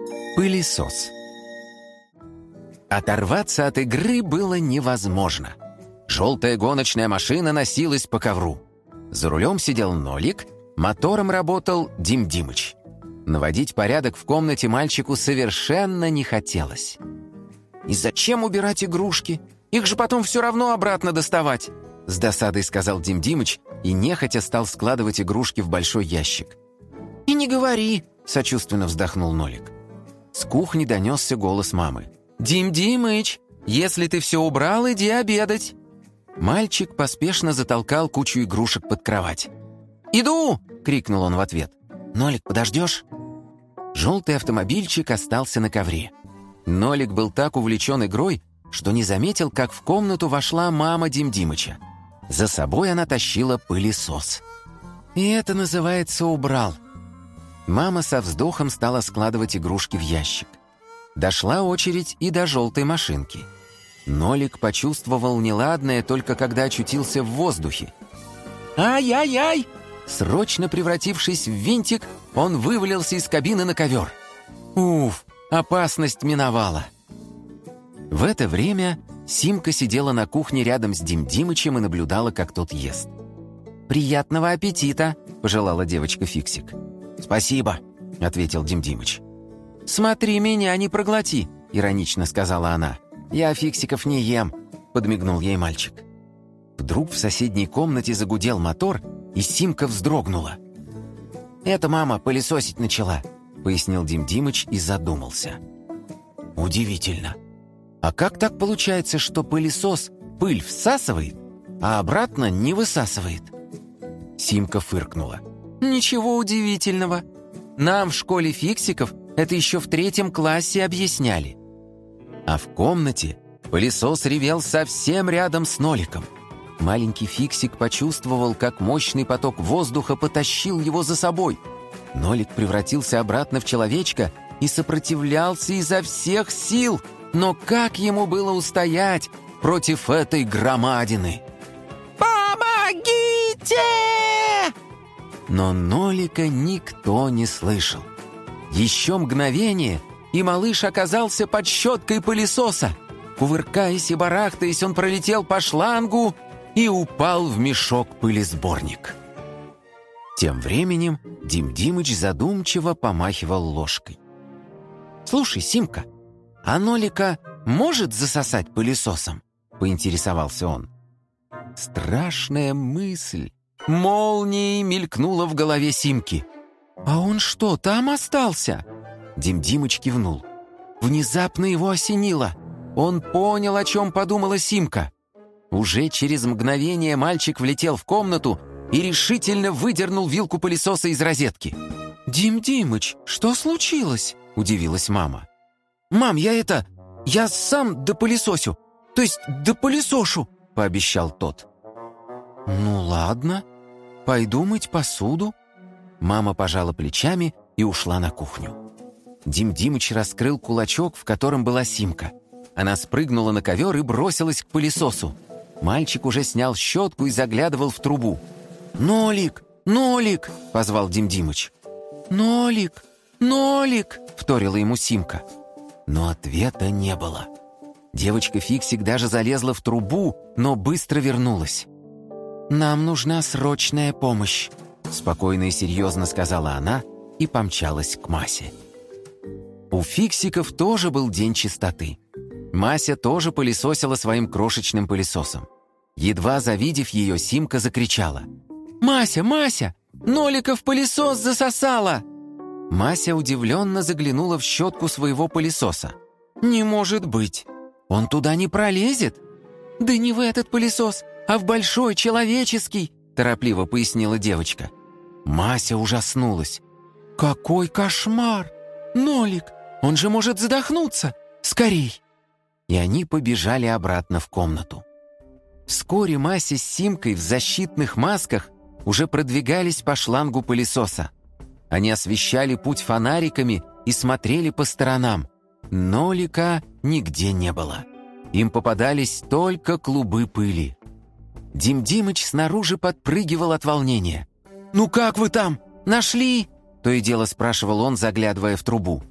Пылесос. Оторваться от игры было невозможно. Желтая гоночная машина носилась по ковру. За рулем сидел Нолик, мотором работал Дим Димыч. Наводить порядок в комнате мальчику совершенно не хотелось. «И зачем убирать игрушки? Их же потом все равно обратно доставать!» С досадой сказал Дим Димыч и нехотя стал складывать игрушки в большой ящик. «И не говори!» — сочувственно вздохнул Нолик. С кухни донесся голос мамы. «Дим Димыч, если ты все убрал, иди обедать!» Мальчик поспешно затолкал кучу игрушек под кровать. «Иду!» — крикнул он в ответ. «Нолик, подождешь?» Желтый автомобильчик остался на ковре. Нолик был так увлечен игрой, что не заметил, как в комнату вошла мама Дим Димыча. За собой она тащила пылесос. И это называется убрал. Мама со вздохом стала складывать игрушки в ящик. Дошла очередь и до желтой машинки. Нолик почувствовал неладное только когда очутился в воздухе. «Ай-яй-яй!» Срочно превратившись в винтик, он вывалился из кабины на ковер. Уф, опасность миновала. В это время Симка сидела на кухне рядом с Дим Димычем и наблюдала, как тот ест. «Приятного аппетита!» — пожелала девочка Фиксик. «Спасибо!» — ответил Дим Димыч. «Смотри меня, не проглоти!» — иронично сказала она. «Я фиксиков не ем!» — подмигнул ей мальчик. Вдруг в соседней комнате загудел мотор, и Симка вздрогнула. «Это мама пылесосить начала», — пояснил Дим Димыч и задумался. «Удивительно. А как так получается, что пылесос пыль всасывает, а обратно не высасывает?» Симка фыркнула. «Ничего удивительного. Нам в школе фиксиков это еще в 3 классе объясняли». А в комнате пылесос ревел совсем рядом с Ноликом. Маленький фиксик почувствовал, как мощный поток воздуха потащил его за собой. Нолик превратился обратно в человечка и сопротивлялся изо всех сил. Но как ему было устоять против этой громадины? «Помогите!» Но Нолика никто не слышал. Еще мгновение, и малыш оказался под щеткой пылесоса. Кувыркаясь и барахтаясь, он пролетел по шлангу и упал в мешок-пылесборник. Тем временем Дим Димыч задумчиво помахивал ложкой. «Слушай, Симка, а Нолика может засосать пылесосом?» — поинтересовался он. Страшная мысль молнией мелькнула в голове Симки. «А он что, там остался?» Дим Димыч кивнул. Внезапно его осенило. Он понял, о чем подумала Симка. Уже через мгновение мальчик влетел в комнату и решительно выдернул вилку пылесоса из розетки. «Дим Димыч, что случилось?» – удивилась мама. «Мам, я сам допылесосю, то есть допылесошу», – пообещал тот. «Ну ладно, пойду мыть посуду». Мама пожала плечами и ушла на кухню. Дим Димыч раскрыл кулачок, в котором была Симка. Она спрыгнула на ковер и бросилась к пылесосу. Мальчик уже снял щетку и заглядывал в трубу. «Нолик! Нолик!» — позвал Дим Димыч. «Нолик! Нолик!» — вторила ему Симка. Но ответа не было. Девочка Фиксик даже залезла в трубу, но быстро вернулась. «Нам нужна срочная помощь», — спокойно и серьезно сказала она и помчалась к Масе. У Фиксиков тоже был день чистоты. Мася тоже пылесосила своим крошечным пылесосом. Едва завидев ее, Симка закричала. «Мася, Мася! Нолика в пылесос засосала!» Мася удивленно заглянула в щетку своего пылесоса. «Не может быть! Он туда не пролезет!» «Да не в этот пылесос, а в большой человеческий!» торопливо пояснила девочка. Мася ужаснулась. «Какой кошмар! Нолик, он же может задохнуться! Скорей!» И они побежали обратно в комнату. Вскоре Мася с Симкой в защитных масках уже продвигались по шлангу пылесоса. Они освещали путь фонариками и смотрели по сторонам. Нолика нигде не было. Им попадались только клубы пыли. Дим Димыч снаружи подпрыгивал от волнения. «Ну как вы там? Нашли?» — то и дело спрашивал он, заглядывая в трубу.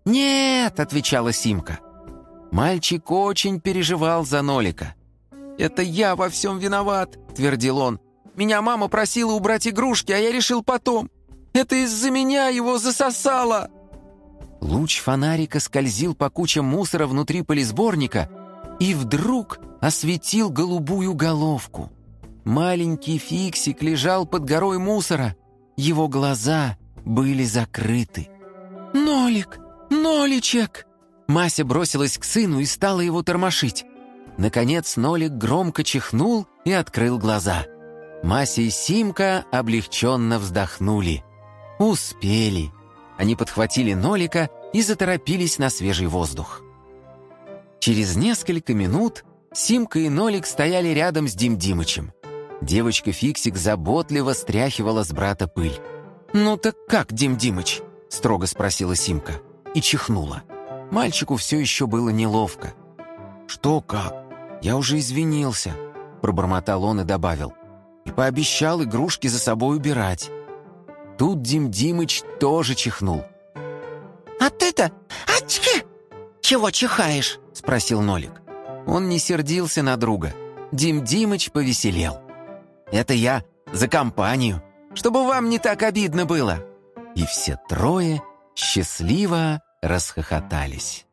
«Нет», — отвечала Симка. Мальчик очень переживал за Нолика. «Это я во всем виноват», — твердил он. «Меня мама просила убрать игрушки, а я решил потом. Это из-за меня его засосало». Луч фонарика скользил по кучам мусора внутри пылесборника и вдруг осветил голубую головку. Маленький Фиксик лежал под горой мусора. Его глаза были закрыты. «Нолик! Ноличек!» Мася бросилась к сыну и стала его тормошить. Наконец Нолик громко чихнул и открыл глаза. Мася и Симка облегченно вздохнули. Успели. Они подхватили Нолика и заторопились на свежий воздух. Через несколько минут Симка и Нолик стояли рядом с Дим-Димычем. Девочка Фиксик заботливо стряхивала с брата пыль. «Ну так как, Дим-Димыч?» — строго спросила Симка и чихнула. Мальчику все еще было неловко. «Что как? Я уже извинился», — пробормотал он и добавил. «И пообещал игрушки за собой убирать». Тут Дим-Димыч тоже чихнул. «А ты-то, ачки! Чего чихаешь?» — спросил Нолик. Он не сердился на друга. Дим-Димыч повеселел. «Это я за компанию, чтобы вам не так обидно было». И все трое счастливо расхохотались.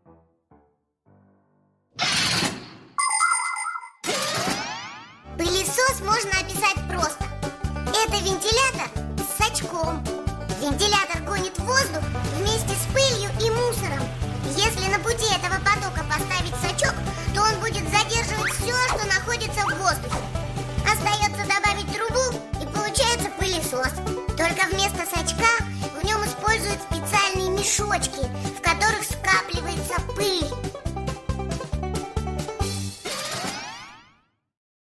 Пылесос можно описать просто. Это вентилятор с сачком. Вентилятор гонит воздух вместе с пылью и мусором. Если на пути этого потока поставить сачок, то он будет задерживать все, что находится в воздухе. Остается добавить трубу, и получается пылесос. Только вместо сачка в нем используют специальные мешочки, в которых скапливается